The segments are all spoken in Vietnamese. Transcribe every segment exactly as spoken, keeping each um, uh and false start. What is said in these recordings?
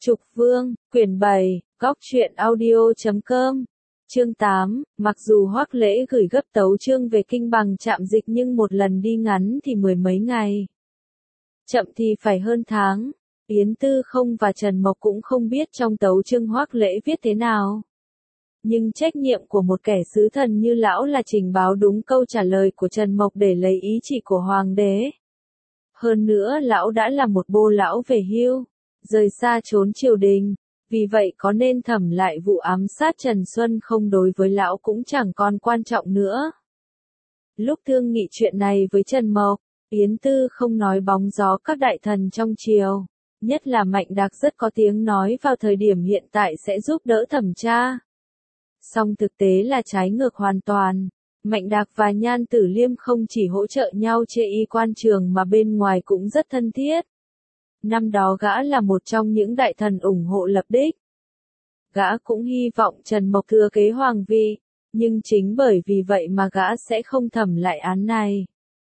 Trục Vương, quyển bảy, góc truyện audio chấm com. Chương tám, mặc dù Hoắc Lễ gửi gấp tấu chương về kinh bằng trạm dịch nhưng một lần đi ngắn thì mười mấy ngày. Chậm thì phải hơn tháng. Yến Tư Không và Trần Mộc cũng không biết trong tấu chương Hoắc Lễ viết thế nào. Nhưng trách nhiệm của một kẻ sứ thần như lão là trình báo đúng câu trả lời của Trần Mộc để lấy ý chỉ của Hoàng đế. Hơn nữa lão đã là một bô lão về hưu, rời xa trốn triều đình, vì vậy có nên thẩm lại vụ ám sát Trần Xuân không đối với lão cũng chẳng còn quan trọng nữa. Lúc thương nghị chuyện này với Trần Mộc, Yến Tư Không nói bóng gió các đại thần trong triều, nhất là Mạnh Đạc rất có tiếng nói vào thời điểm hiện tại sẽ giúp đỡ thẩm tra. Song thực tế là trái ngược hoàn toàn. Mạnh Đạc và Nhan Tử Liêm không chỉ hỗ trợ nhau chê y quan trường mà bên ngoài cũng rất thân thiết. Năm đó gã là một trong những đại thần ủng hộ lập đích. Gã cũng hy vọng Trần Mộc thừa kế hoàng vị, nhưng chính bởi vì vậy mà gã sẽ không thẩm lại án này.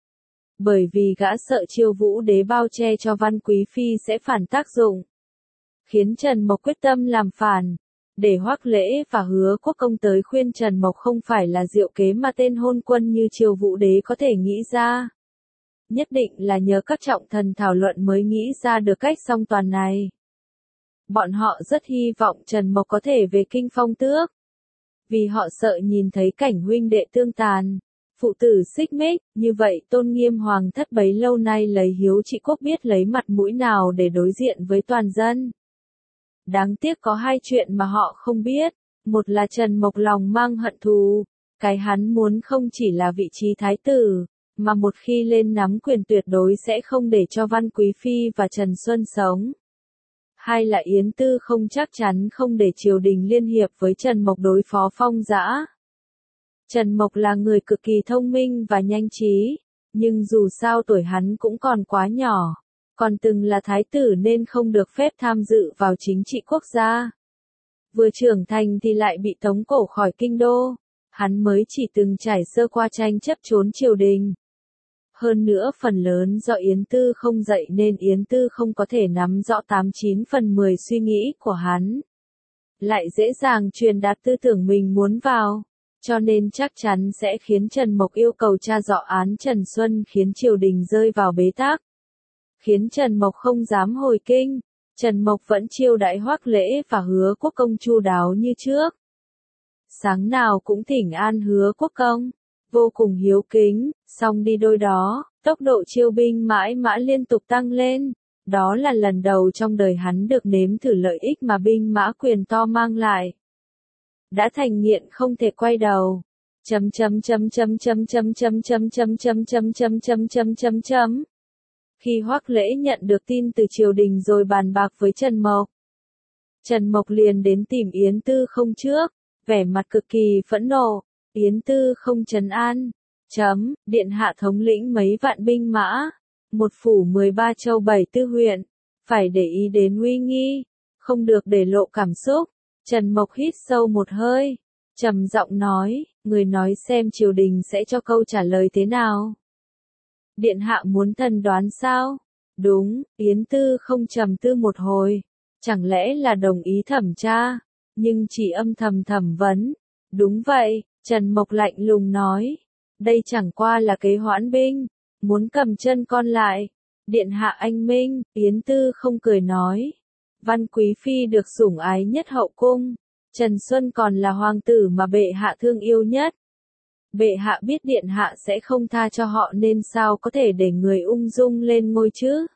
Bởi vì gã sợ Chiêu Vũ Đế bao che cho Văn Quý Phi sẽ phản tác dụng, khiến Trần Mộc quyết tâm làm phản. Để Hoắc Lễ và Hứa Quốc Công tới khuyên Trần Mộc không phải là diệu kế mà tên hôn quân như Chiêu Vũ Đế có thể nghĩ ra. Nhất định là nhờ các trọng thần thảo luận mới nghĩ ra được cách song toàn này. Bọn họ rất hy vọng Trần Mộc có thể về kinh phong tước. Vì họ sợ nhìn thấy cảnh huynh đệ tương tàn, phụ tử xích mích, như vậy tôn nghiêm hoàng thất bấy lâu nay lấy hiếu trị quốc biết lấy mặt mũi nào để đối diện với toàn dân. Đáng tiếc có hai chuyện mà họ không biết, một là Trần Mộc lòng mang hận thù, cái hắn muốn không chỉ là vị trí thái tử, mà một khi lên nắm quyền tuyệt đối sẽ không để cho Văn Quý Phi và Trần Xuân sống. Hai là Yến Tư Không chắc chắn không để triều đình liên hiệp với Trần Mộc đối phó Phong Dã. Trần Mộc là người cực kỳ thông minh và nhanh trí, nhưng dù sao tuổi hắn cũng còn quá nhỏ. Còn từng là thái tử nên không được phép tham dự vào chính trị quốc gia. Vừa trưởng thành thì lại bị tống cổ khỏi kinh đô, hắn mới chỉ từng trải sơ qua tranh chấp trốn triều đình. Hơn nữa phần lớn do Yến Tư Không dạy nên Yến Tư Không có thể nắm rõ tám chín phần mười suy nghĩ của hắn. Lại dễ dàng truyền đạt tư tưởng mình muốn vào, cho nên chắc chắn sẽ khiến Trần Mộc yêu cầu tra rõ án Trần Xuân khiến triều đình rơi vào bế tắc. Khiến Trần Mộc không dám hồi kinh, Trần Mộc vẫn chiêu đãi Hoắc Lễ và Hứa Quốc Công chu đáo như trước. Sáng nào cũng thỉnh an Hứa Quốc Công, vô cùng hiếu kính, song đi đôi đó, tốc độ chiêu binh mãi mã liên tục tăng lên. Đó là lần đầu trong đời hắn được nếm thử lợi ích mà binh mã quyền to mang lại. Đã thành nghiện không thể quay đầu. Chấm chấm chấm chấm chấm chấm chấm chấm chấm chấm chấm chấm chấm chấm chấm chấm. Khi Hoắc Lễ nhận được tin từ triều đình rồi bàn bạc với Trần Mộc, Trần Mộc liền đến tìm Yến Tư Không trước, vẻ mặt cực kỳ phẫn nộ. Yến Tư Không trấn an, chấm, điện hạ thống lĩnh mấy vạn binh mã, một phủ mười ba châu bảy tư huyện, phải để ý đến uy nghi, không được để lộ cảm xúc. Trần Mộc hít sâu một hơi, trầm giọng nói, người nói xem triều đình sẽ cho câu trả lời thế nào. Điện hạ muốn thần đoán sao? Đúng, Yến Tư Không trầm tư một hồi. Chẳng lẽ là đồng ý thẩm tra? Nhưng chỉ âm thầm thẩm vấn. Đúng vậy, Trần Mộc lạnh lùng nói. Đây chẳng qua là kế hoãn binh. Muốn cầm chân con lại. Điện hạ anh minh, Yến Tư Không cười nói. Văn Quý Phi được sủng ái nhất hậu cung. Trần Xuân còn là hoàng tử mà bệ hạ thương yêu nhất. Bệ hạ biết điện hạ sẽ không tha cho họ nên sao có thể để người ung dung lên ngôi chứ?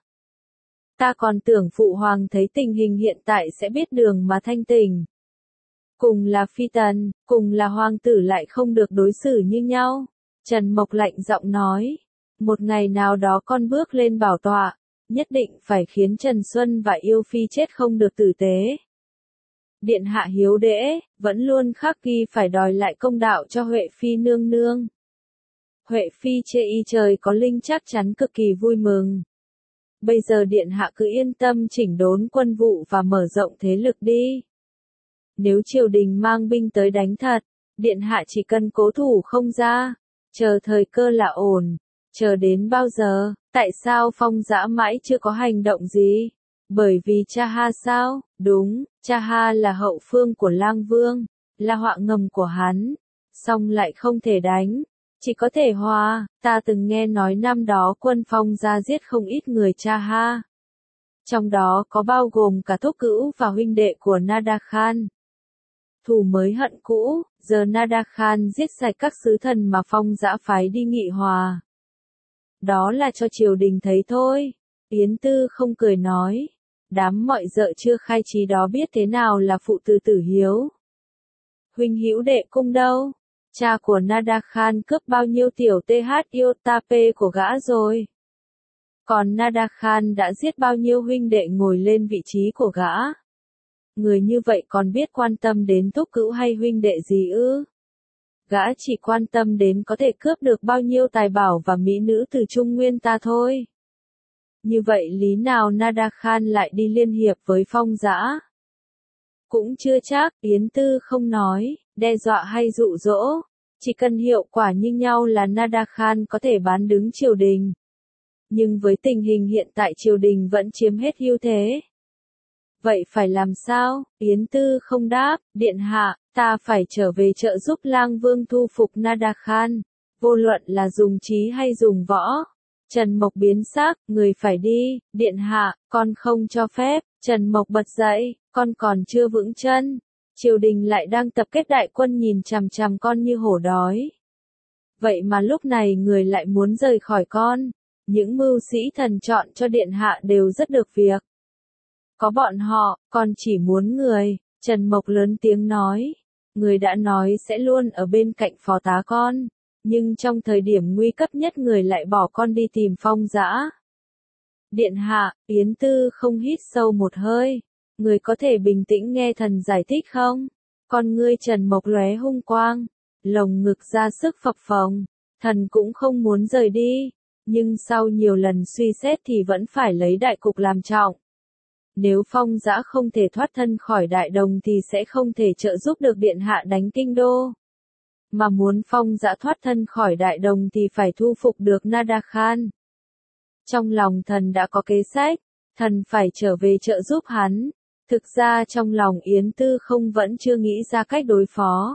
Ta còn tưởng phụ hoàng thấy tình hình hiện tại sẽ biết đường mà thanh tình. Cùng là phi tần, cùng là hoàng tử lại không được đối xử như nhau. Trần Mộc lạnh giọng nói, một ngày nào đó con bước lên bảo tọa, nhất định phải khiến Trần Xuân và Yêu Phi chết không được tử tế. Điện hạ hiếu đễ, vẫn luôn khắc ghi phải đòi lại công đạo cho Huệ Phi nương nương. Huệ Phi chê y trời có linh chắc chắn cực kỳ vui mừng. Bây giờ điện hạ cứ yên tâm chỉnh đốn quân vụ và mở rộng thế lực đi. Nếu triều đình mang binh tới đánh thật, điện hạ chỉ cần cố thủ không ra, chờ thời cơ là ổn. Chờ đến bao giờ, tại sao Phong Dã mãi chưa có hành động gì? Bởi vì Cha Ha sao? Đúng, Cha Ha là hậu phương của Lang Vương, là họa ngầm của hắn, song lại không thể đánh, chỉ có thể hòa. Ta từng nghe nói năm đó quân Phong ra giết không ít người Cha Ha. Trong đó có bao gồm cả thúc cữu và huynh đệ của Nada Khan. Thù mới hận cũ, giờ Nada Khan giết sạch các sứ thần mà Phong dã phái đi nghị hòa. Đó là cho triều đình thấy thôi. Yến Tư không cười nói. Đám mọi dợ chưa khai trí đó biết thế nào là phụ tử tử hiếu. Huynh hữu đệ cung đâu? Cha của Nada Khan cướp bao nhiêu tiểu th Yotape của gã rồi? Còn Nada Khan đã giết bao nhiêu huynh đệ ngồi lên vị trí của gã? Người như vậy còn biết quan tâm đến thúc cữu hay huynh đệ gì ư? Gã chỉ quan tâm đến có thể cướp được bao nhiêu tài bảo và mỹ nữ từ Trung Nguyên ta thôi. Như vậy lý nào Nada Khan lại đi liên hiệp với Phong dã? Cũng chưa chắc, Yến Tư không nói, đe dọa hay dụ dỗ. Chỉ cần hiệu quả như nhau là Nada Khan có thể bán đứng triều đình. Nhưng với tình hình hiện tại triều đình vẫn chiếm hết ưu thế. Vậy phải làm sao? Yến Tư không đáp, điện hạ, ta phải trở về trợ giúp Lang Vương thu phục Nada Khan, vô luận là dùng trí hay dùng võ. Trần Mộc biến sắc, người phải đi, điện hạ, con không cho phép. Trần Mộc bật dậy, con còn chưa vững chân. Triều đình lại đang tập kết đại quân nhìn chằm chằm con như hổ đói. Vậy mà lúc này người lại muốn rời khỏi con. Những mưu sĩ thần chọn cho điện hạ đều rất được việc. Có bọn họ, con chỉ muốn người. Trần Mộc lớn tiếng nói. Người đã nói sẽ luôn ở bên cạnh phó tá con. Nhưng trong thời điểm nguy cấp nhất người lại bỏ con đi tìm Phong dã. Điện hạ, Yến Tư không hít sâu một hơi. Người có thể bình tĩnh nghe thần giải thích không? Con ngươi Trần Mộc lóe hung quang. Lồng ngực ra sức phập phồng. Thần cũng không muốn rời đi. Nhưng sau nhiều lần suy xét thì vẫn phải lấy đại cục làm trọng. Nếu Phong dã không thể thoát thân khỏi đại đồng thì sẽ không thể trợ giúp được điện hạ đánh kinh đô. Mà muốn Phong dã thoát thân khỏi đại đồng thì phải thu phục được Nada Khan. Trong lòng thần đã có kế sách, thần phải trở về trợ giúp hắn. Thực ra trong lòng Yến Tư không vẫn chưa nghĩ ra cách đối phó.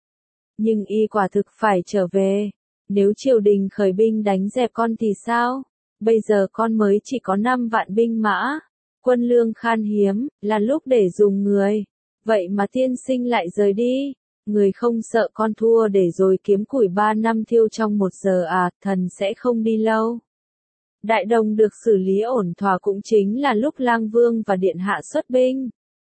Nhưng y quả thực phải trở về. Nếu triều đình khởi binh đánh dẹp con thì sao? Bây giờ con mới chỉ có năm vạn binh mã. Quân lương khan hiếm, là lúc để dùng người. Vậy mà tiên sinh lại rời đi. Người không sợ con thua để rồi kiếm củi ba năm thiêu trong một giờ à, thần sẽ không đi lâu. Đại đồng được xử lý ổn thỏa cũng chính là lúc Lang Vương và Điện Hạ xuất binh.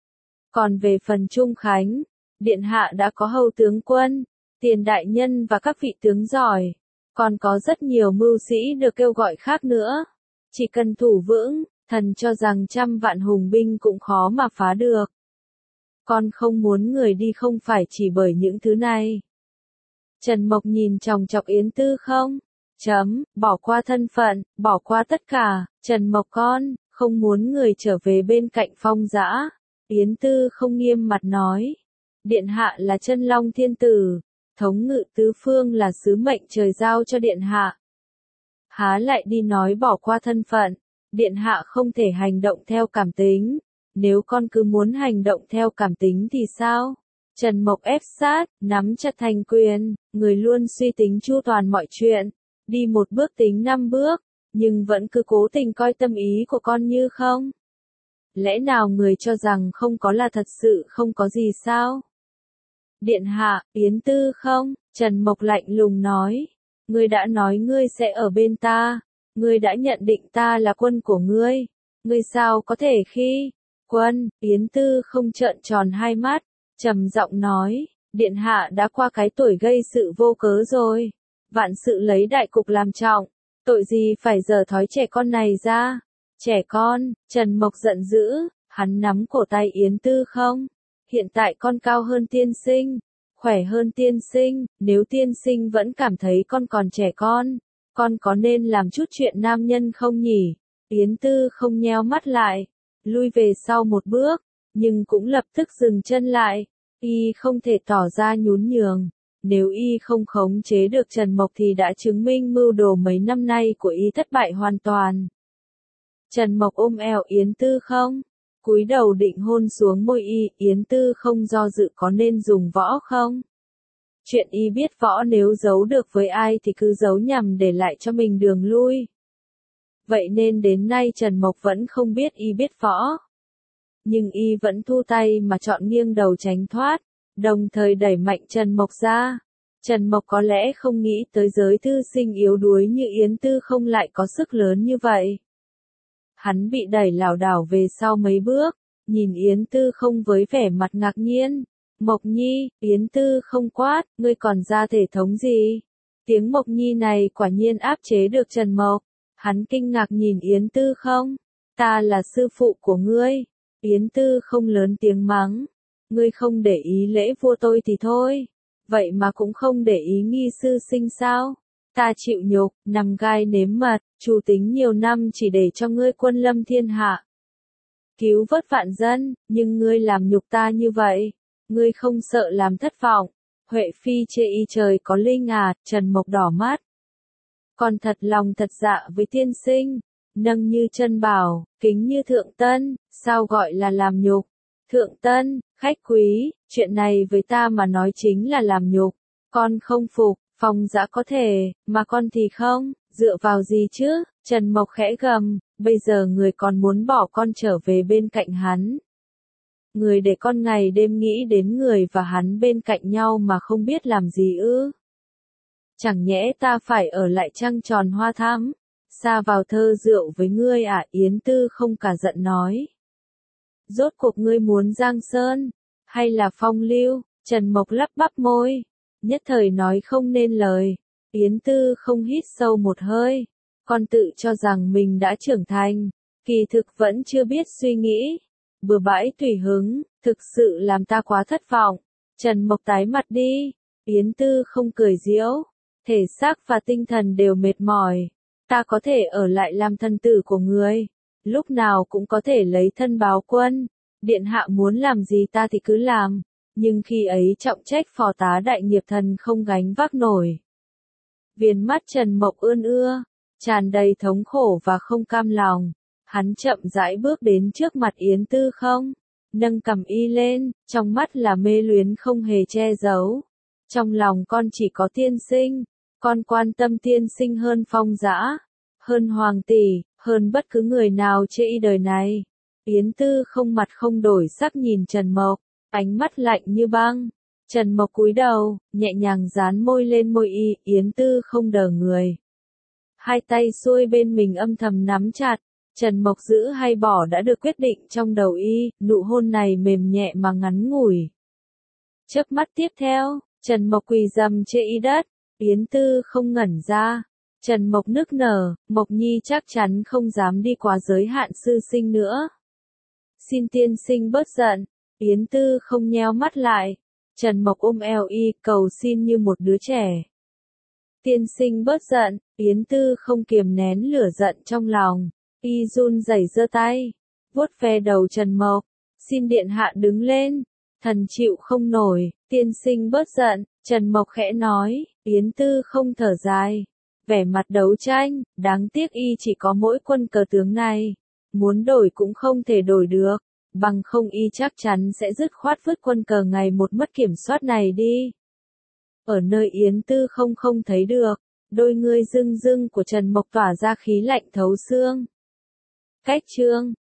Còn về phần Trung Khánh, Điện Hạ đã có hầu tướng quân, tiền đại nhân và các vị tướng giỏi. Còn có rất nhiều mưu sĩ được kêu gọi khác nữa. Chỉ cần thủ vững, thần cho rằng trăm vạn hùng binh cũng khó mà phá được. Con không muốn người đi không phải chỉ bởi những thứ này. Trần Mộc nhìn chòng chọc Yến Tư không? Chấm, bỏ qua thân phận, bỏ qua tất cả. Trần Mộc con, không muốn người trở về bên cạnh Phong dã. Yến Tư không nghiêm mặt nói. Điện hạ là chân long thiên tử. Thống ngự tứ phương là sứ mệnh trời giao cho điện hạ. Há lại đi nói bỏ qua thân phận. Điện hạ không thể hành động theo cảm tính. Nếu con cứ muốn hành động theo cảm tính thì sao? Trần Mộc ép sát, nắm chặt thành quyền, người luôn suy tính chu toàn mọi chuyện. Đi một bước tính năm bước, nhưng vẫn cứ cố tình coi tâm ý của con như không. Lẽ nào người cho rằng không có là thật sự không có gì sao? Điện hạ, Yến Tư không? Trần Mộc lạnh lùng nói. Ngươi đã nói ngươi sẽ ở bên ta. Ngươi đã nhận định ta là quân của ngươi. Ngươi sao có thể khi... Quân, Yến Tư không trợn tròn hai mắt, trầm giọng nói, điện hạ đã qua cái tuổi gây sự vô cớ rồi. Vạn sự lấy đại cục làm trọng, tội gì phải giở thói trẻ con này ra. Trẻ con, Trần Mộc giận dữ, hắn nắm cổ tay Yến Tư không? Hiện tại con cao hơn tiên sinh, khỏe hơn tiên sinh, nếu tiên sinh vẫn cảm thấy con còn trẻ con, con có nên làm chút chuyện nam nhân không nhỉ? Yến Tư không nheo mắt lại, lui về sau một bước, nhưng cũng lập tức dừng chân lại. Y không thể tỏ ra nhún nhường. Nếu y không khống chế được Trần Mộc thì đã chứng minh mưu đồ mấy năm nay của y thất bại hoàn toàn. Trần Mộc ôm eo Yến Tư không, cúi đầu định hôn xuống môi y, Yến Tư không do dự có nên dùng võ không? Chuyện y biết võ nếu giấu được với ai thì cứ giấu nhằm để lại cho mình đường lui. Vậy nên đến nay Trần Mộc vẫn không biết y biết võ. Nhưng y vẫn thu tay mà chọn nghiêng đầu tránh thoát, đồng thời đẩy mạnh Trần Mộc ra. Trần Mộc có lẽ không nghĩ tới giới thư sinh yếu đuối như Yến Tư không lại có sức lớn như vậy. Hắn bị đẩy lảo đảo về sau mấy bước, nhìn Yến Tư không với vẻ mặt ngạc nhiên. Mộc Nhi, Yến Tư không quát, ngươi còn ra thể thống gì? Tiếng Mộc Nhi này quả nhiên áp chế được Trần Mộc. Hắn kinh ngạc nhìn Yến Tư không, ta là sư phụ của ngươi. Yến Tư không lớn tiếng mắng, ngươi không để ý lễ vua tôi thì thôi, vậy mà cũng không để ý nghi sư sinh sao? Ta chịu nhục, nằm gai nếm mật, chủ tính nhiều năm chỉ để cho ngươi quân lâm thiên hạ, cứu vớt vạn dân, nhưng ngươi làm nhục ta như vậy, ngươi không sợ làm thất vọng. Huệ Phi chê y trời có linh à, Trần Mộc đỏ mắt. Còn thật lòng thật dạ với tiên sinh, nâng như chân bảo, kính như thượng tân, sao gọi là làm nhục? Thượng tân, khách quý, chuyện này với ta mà nói chính là làm nhục. Con không phục, Phong Dã có thể, mà con thì không, dựa vào gì chứ? Trần Mộc khẽ gầm, bây giờ người còn muốn bỏ con trở về bên cạnh hắn. Người để con ngày đêm nghĩ đến người và hắn bên cạnh nhau mà không biết làm gì ư? Chẳng nhẽ ta phải ở lại trăng tròn hoa thắm, xa vào thơ rượu với ngươi à? Yến Tư không cả giận nói. Rốt cuộc ngươi muốn giang sơn, hay là phong lưu? Trần Mộc lắp bắp môi, nhất thời nói không nên lời. Yến Tư không hít sâu một hơi, còn tự cho rằng mình đã trưởng thành, kỳ thực vẫn chưa biết suy nghĩ. Bừa bãi tùy hứng, thực sự làm ta quá thất vọng. Trần Mộc tái mặt đi, Yến Tư không cười giễu, thể xác và tinh thần đều mệt mỏi. Ta có thể ở lại làm thân tử của người, lúc nào cũng có thể lấy thân báo quân. Điện hạ muốn làm gì ta thì cứ làm, nhưng khi ấy trọng trách phò tá đại nghiệp thần không gánh vác nổi. Viền mắt Trần Mộc ươn ưa, tràn đầy thống khổ và không cam lòng. Hắn chậm rãi bước đến trước mặt Yến Tư không, nâng cằm y lên, trong mắt là mê luyến không hề che giấu. Trong lòng con chỉ có tiên sinh, con quan tâm tiên sinh hơn Phong Dã, hơn hoàng tỷ, hơn bất cứ người nào trên đời này. Yến Tư không mặt không đổi sắc nhìn Trần Mộc, ánh mắt lạnh như băng. Trần Mộc cúi đầu, nhẹ nhàng dán môi lên môi y, Yến Tư không đờ người. Hai tay xuôi bên mình âm thầm nắm chặt. Trần Mộc giữ hay bỏ đã được quyết định trong đầu y, nụ hôn này mềm nhẹ mà ngắn ngủi. Chớp mắt tiếp theo, Trần Mộc quỳ rầm trên y đất, Yến Tư không ngẩn ra. Trần Mộc nức nở, Mộc Nhi chắc chắn không dám đi quá giới hạn sư sinh nữa. Xin tiên sinh bớt giận, Yến Tư không nheo mắt lại. Trần Mộc ôm eo y, cầu xin như một đứa trẻ. Tiên sinh bớt giận, Yến Tư không kiềm nén lửa giận trong lòng. Y run rẩy giơ tay, vuốt ve đầu Trần Mộc, xin điện hạ đứng lên, thần chịu không nổi, tiên sinh bớt giận, Trần Mộc khẽ nói. Yến Tư không thở dài, vẻ mặt đấu tranh, đáng tiếc y chỉ có mỗi quân cờ tướng này, muốn đổi cũng không thể đổi được, bằng không y chắc chắn sẽ dứt khoát vứt quân cờ ngày một mất kiểm soát này đi. Ở nơi Yến Tư không không thấy được, đôi ngươi rưng rưng của Trần Mộc tỏa ra khí lạnh thấu xương. Cách chương